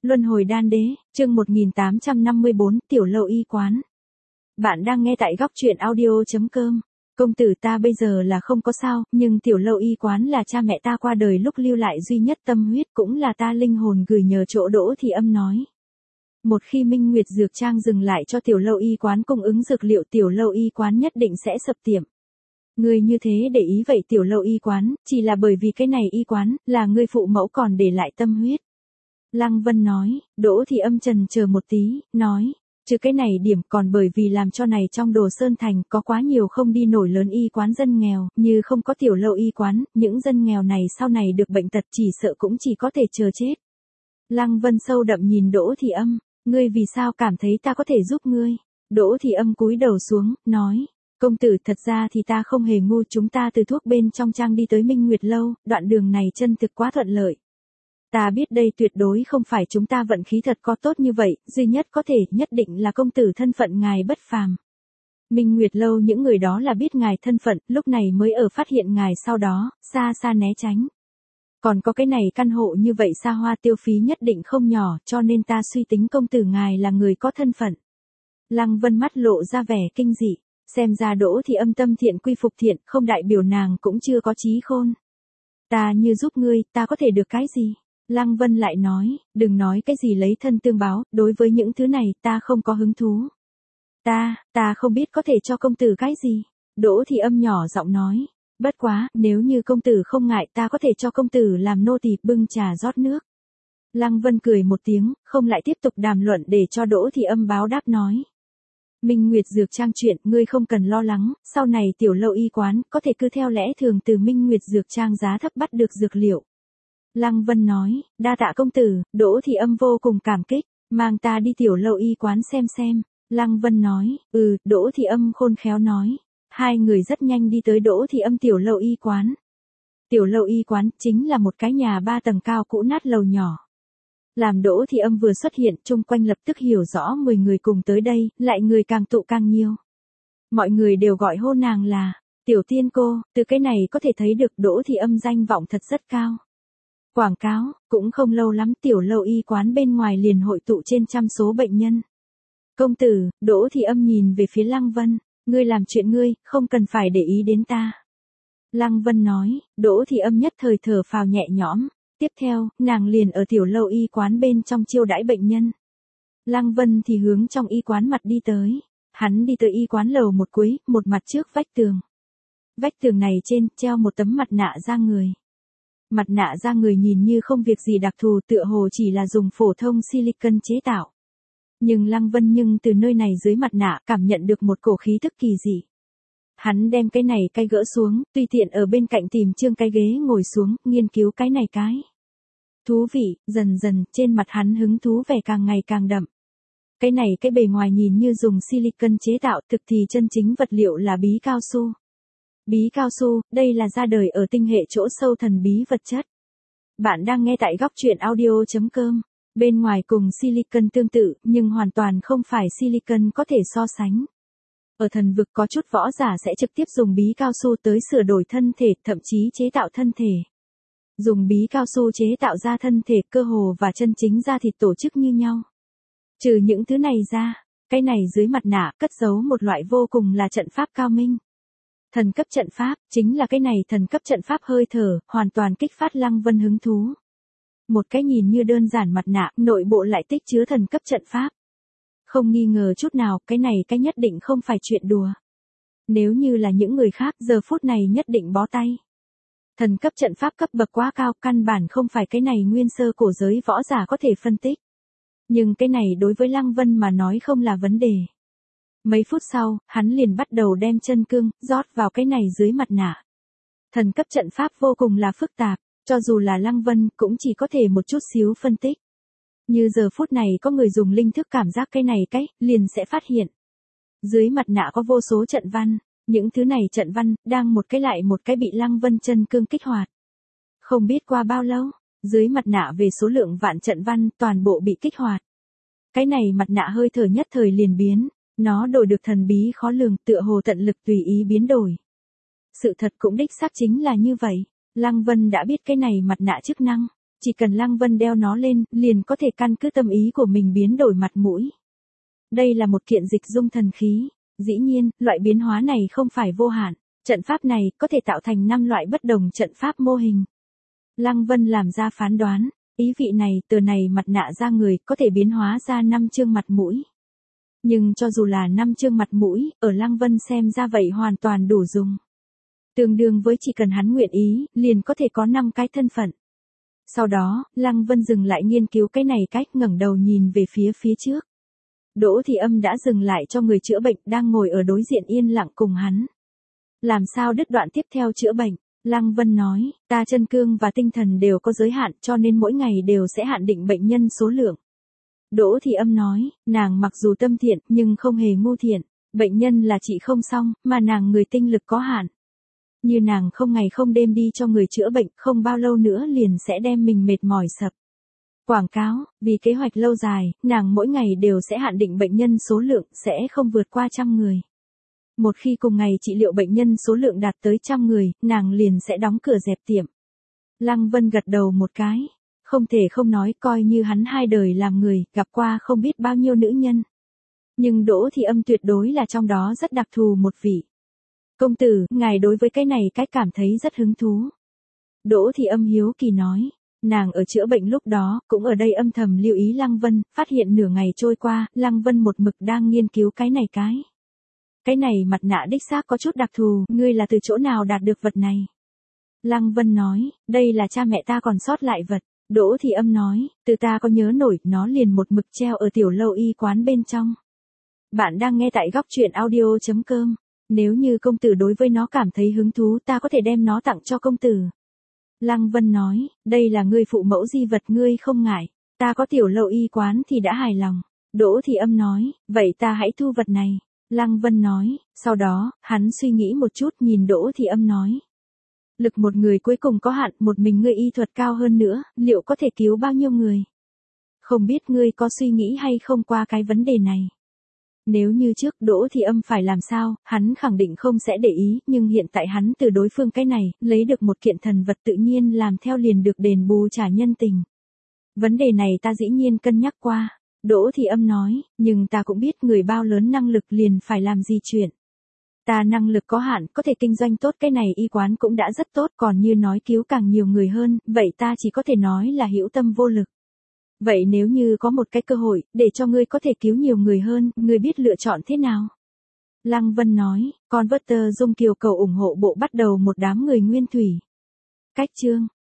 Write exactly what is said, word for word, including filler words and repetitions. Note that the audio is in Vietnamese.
Luân hồi đan đế, chương một nghìn tám trăm năm mươi bốn, tiểu lâu y quán. Bạn đang nghe tại góc truyện audio chấm com. Công tử ta bây giờ là không có sao, nhưng tiểu lâu y quán là cha mẹ ta qua đời lúc lưu lại duy nhất tâm huyết, cũng là ta linh hồn gửi nhờ chỗ Đỗ Thị Âm nói. Một khi Minh Nguyệt Dược Trang dừng lại cho tiểu lâu y quán cung ứng dược liệu, tiểu lâu y quán nhất định sẽ sập tiệm. Ngươi như thế để ý vậy tiểu lâu y quán, chỉ là bởi vì cái này y quán, là ngươi phụ mẫu còn để lại tâm huyết. Lăng Vân nói. Đỗ Thị Âm trần chờ một tí, nói, trừ cái này điểm còn bởi vì làm cho này trong Đồ Sơn Thành có quá nhiều không đi nổi lớn y quán dân nghèo, như không có tiểu lâu y quán, những dân nghèo này sau này được bệnh tật chỉ sợ cũng chỉ có thể chờ chết. Lăng Vân sâu đậm nhìn Đỗ Thị Âm, ngươi vì sao cảm thấy ta có thể giúp ngươi? Đỗ Thị Âm cúi đầu xuống, nói, công tử thật ra thì ta không hề ngu, chúng ta từ thuốc bên trong trang đi tới Minh Nguyệt Lâu, đoạn đường này chân thực quá thuận lợi. Ta biết đây tuyệt đối không phải chúng ta vận khí thật có tốt như vậy, duy nhất có thể nhất định là công tử thân phận ngài bất phàm. Minh Nguyệt Lâu những người đó là biết ngài thân phận, lúc này mới ở phát hiện ngài sau đó, xa xa né tránh. Còn có cái này căn hộ như vậy xa hoa tiêu phí nhất định không nhỏ, cho nên ta suy tính công tử ngài là người có thân phận. Lăng Vân mắt lộ ra vẻ kinh dị, xem ra Đỗ Thị Âm tâm thiện quy phục thiện, không đại biểu nàng cũng chưa có trí khôn. Ta như giúp ngươi, ta có thể được cái gì? Lăng Vân lại nói, đừng nói cái gì lấy thân tương báo, đối với những thứ này ta không có hứng thú. Ta, ta không biết có thể cho công tử cái gì. Đỗ Thị Âm nhỏ giọng nói, bất quá, nếu như công tử không ngại ta có thể cho công tử làm nô tỳ bưng trà rót nước. Lăng Vân cười một tiếng, không lại tiếp tục đàm luận để cho Đỗ Thị Âm báo đáp nói. Minh Nguyệt Dược Trang chuyện, ngươi không cần lo lắng, sau này tiểu lâu y quán có thể cứ theo lẽ thường từ Minh Nguyệt Dược Trang giá thấp bắt được dược liệu. Lăng Vân nói, đa tạ công tử. Đỗ Thị Âm vô cùng cảm kích, mang ta đi tiểu lâu y quán xem xem. Lăng Vân nói, ừ, Đỗ Thị Âm khôn khéo nói. Hai người rất nhanh đi tới Đỗ Thị Âm tiểu lâu y quán. Tiểu lâu y quán chính là một cái nhà ba tầng cao cũ nát lầu nhỏ. Làm Đỗ Thị Âm vừa xuất hiện, chung quanh lập tức hiểu rõ mười người cùng tới đây, lại người càng tụ càng nhiều. Mọi người đều gọi hô nàng là tiểu tiên cô, từ cái này có thể thấy được Đỗ Thị Âm danh vọng thật rất cao. Quảng cáo, cũng không lâu lắm tiểu lâu y quán bên ngoài liền hội tụ trên trăm số bệnh nhân. Công tử, Đỗ Thị Âm nhìn về phía Lăng Vân, ngươi làm chuyện ngươi, không cần phải để ý đến ta. Lăng Vân nói. Đỗ Thị Âm nhất thời thở phào nhẹ nhõm. Tiếp theo, nàng liền ở tiểu lâu y quán bên trong chiêu đãi bệnh nhân. Lăng Vân thì hướng trong y quán mặt đi tới. Hắn đi tới y quán lầu một cuối, một mặt trước vách tường. Vách tường này trên, treo một tấm mặt nạ da người. Mặt nạ da người nhìn như không việc gì đặc thù, tựa hồ chỉ là dùng phổ thông silicon chế tạo. Nhưng Lăng Vân nhưng từ nơi này dưới mặt nạ cảm nhận được một cổ khí thức kỳ dị. Hắn đem cái này cái gỡ xuống, tùy tiện ở bên cạnh tìm trương cái ghế ngồi xuống, nghiên cứu cái này cái. Thú vị, dần dần, trên mặt hắn hứng thú vẻ càng ngày càng đậm. Cái này cái bề ngoài nhìn như dùng silicon chế tạo, thực thì chân chính vật liệu là bí cao su. Bí cao su, đây là ra đời ở tinh hệ chỗ sâu thần bí vật chất. Bạn đang nghe tại góc truyện audio chấm com. Bên ngoài cùng silicon tương tự, nhưng hoàn toàn không phải silicon có thể so sánh. Ở thần vực có chút võ giả sẽ trực tiếp dùng bí cao su tới sửa đổi thân thể, thậm chí chế tạo thân thể. Dùng bí cao su chế tạo ra thân thể, cơ hồ và chân chính da thịt tổ chức như nhau. Trừ những thứ này ra, cái này dưới mặt nạ cất giấu một loại vô cùng là trận pháp cao minh. Thần cấp trận pháp, chính là cái này thần cấp trận pháp hơi thở, hoàn toàn kích phát Lăng Vân hứng thú. Một cái nhìn như đơn giản mặt nạ, nội bộ lại tích chứa thần cấp trận pháp. Không nghi ngờ chút nào, cái này cái nhất định không phải chuyện đùa. Nếu như là những người khác, giờ phút này nhất định bó tay. Thần cấp trận pháp cấp bậc quá cao, căn bản không phải cái này nguyên sơ cổ giới võ giả có thể phân tích. Nhưng cái này đối với Lăng Vân mà nói không là vấn đề. Mấy phút sau, hắn liền bắt đầu đem chân cương, rót vào cái này dưới mặt nạ. Thần cấp trận pháp vô cùng là phức tạp, cho dù là Lăng Vân cũng chỉ có thể một chút xíu phân tích. Như giờ phút này có người dùng linh thức cảm giác cái này cái, liền sẽ phát hiện. Dưới mặt nạ có vô số trận văn, những thứ này trận văn, đang một cái lại một cái bị Lăng Vân chân cương kích hoạt. Không biết qua bao lâu, dưới mặt nạ về số lượng vạn trận văn toàn bộ bị kích hoạt. Cái này mặt nạ hơi thở nhất thời liền biến, nó đổi được thần bí khó lường, tựa hồ tận lực tùy ý biến đổi. Sự thật cũng đích xác chính là như vậy, Lăng Vân đã biết cái này mặt nạ chức năng. Chỉ cần Lăng Vân đeo nó lên, liền có thể căn cứ tâm ý của mình biến đổi mặt mũi. Đây là một kiện dịch dung thần khí. Dĩ nhiên, loại biến hóa này không phải vô hạn. Trận pháp này có thể tạo thành năm loại bất đồng trận pháp mô hình. Lăng Vân làm ra phán đoán, ý vị này, từ này mặt nạ ra người có thể biến hóa ra năm chương mặt mũi. Nhưng cho dù là năm chương mặt mũi, ở Lăng Vân xem ra vậy hoàn toàn đủ dùng. Tương đương với chỉ cần hắn nguyện ý, liền có thể có năm cái thân phận. Sau đó, Lăng Vân dừng lại nghiên cứu cái này cách, ngẩng đầu nhìn về phía phía trước. Đỗ Thị Âm đã dừng lại cho người chữa bệnh, đang ngồi ở đối diện yên lặng cùng hắn. Làm sao đứt đoạn tiếp theo chữa bệnh? Lăng Vân nói, ta chân cương và tinh thần đều có giới hạn, cho nên mỗi ngày đều sẽ hạn định bệnh nhân số lượng. Đỗ Thị Âm nói, nàng mặc dù tâm thiện, nhưng không hề ngu thiện. Bệnh nhân là trị không xong, mà nàng người tinh lực có hạn. Như nàng không ngày không đêm đi cho người chữa bệnh, không bao lâu nữa liền sẽ đem mình mệt mỏi sập. Quảng cáo, vì kế hoạch lâu dài, nàng mỗi ngày đều sẽ hạn định bệnh nhân số lượng, sẽ không vượt qua trăm người. Một khi cùng ngày trị liệu bệnh nhân số lượng đạt tới trăm người, nàng liền sẽ đóng cửa dẹp tiệm. Lăng Vân gật đầu một cái. Không thể không nói, coi như hắn hai đời làm người, gặp qua không biết bao nhiêu nữ nhân. Nhưng Đỗ Thị Âm tuyệt đối là trong đó rất đặc thù một vị. Công tử, ngài đối với cái này cách cảm thấy rất hứng thú. Đỗ Thị Âm hiếu kỳ nói, nàng ở chữa bệnh lúc đó, cũng ở đây âm thầm lưu ý Lăng Vân, phát hiện nửa ngày trôi qua, Lăng Vân một mực đang nghiên cứu cái này cái. Cái này mặt nạ đích xác có chút đặc thù, ngươi là từ chỗ nào đạt được vật này? Lăng Vân nói, đây là cha mẹ ta còn sót lại vật. Đỗ Thị Âm nói, từ ta có nhớ nổi, nó liền một mực treo ở tiểu lâu y quán bên trong. Bạn đang nghe tại góc truyện audio chấm com. Nếu như công tử đối với nó cảm thấy hứng thú, ta có thể đem nó tặng cho công tử. Lăng Vân nói, đây là ngươi phụ mẫu di vật, ngươi không ngại. Ta có tiểu lâu y quán thì đã hài lòng. Đỗ Thị Âm nói, vậy ta hãy thu vật này. Lăng Vân nói, sau đó, hắn suy nghĩ một chút nhìn Đỗ Thị Âm nói. Lực một người cuối cùng có hạn, một mình ngươi y thuật cao hơn nữa, liệu có thể cứu bao nhiêu người? Không biết ngươi có suy nghĩ hay không qua cái vấn đề này? Nếu như trước Đỗ Thị Âm phải làm sao, hắn khẳng định không sẽ để ý, nhưng hiện tại hắn từ đối phương cái này, lấy được một kiện thần vật tự nhiên làm theo liền được đền bù trả nhân tình. Vấn đề này ta dĩ nhiên cân nhắc qua. Đỗ Thị Âm nói, nhưng ta cũng biết người bao lớn năng lực liền phải làm gì chuyện. Ta năng lực có hạn, có thể kinh doanh tốt cái này y quán cũng đã rất tốt, còn như nói cứu càng nhiều người hơn, vậy ta chỉ có thể nói là hữu tâm vô lực. Vậy nếu như có một cái cơ hội, để cho ngươi có thể cứu nhiều người hơn, ngươi biết lựa chọn thế nào? Lăng Vân nói, Converter Dung Kiều cầu ủng hộ bộ bắt đầu một đám người nguyên thủy. Cách chương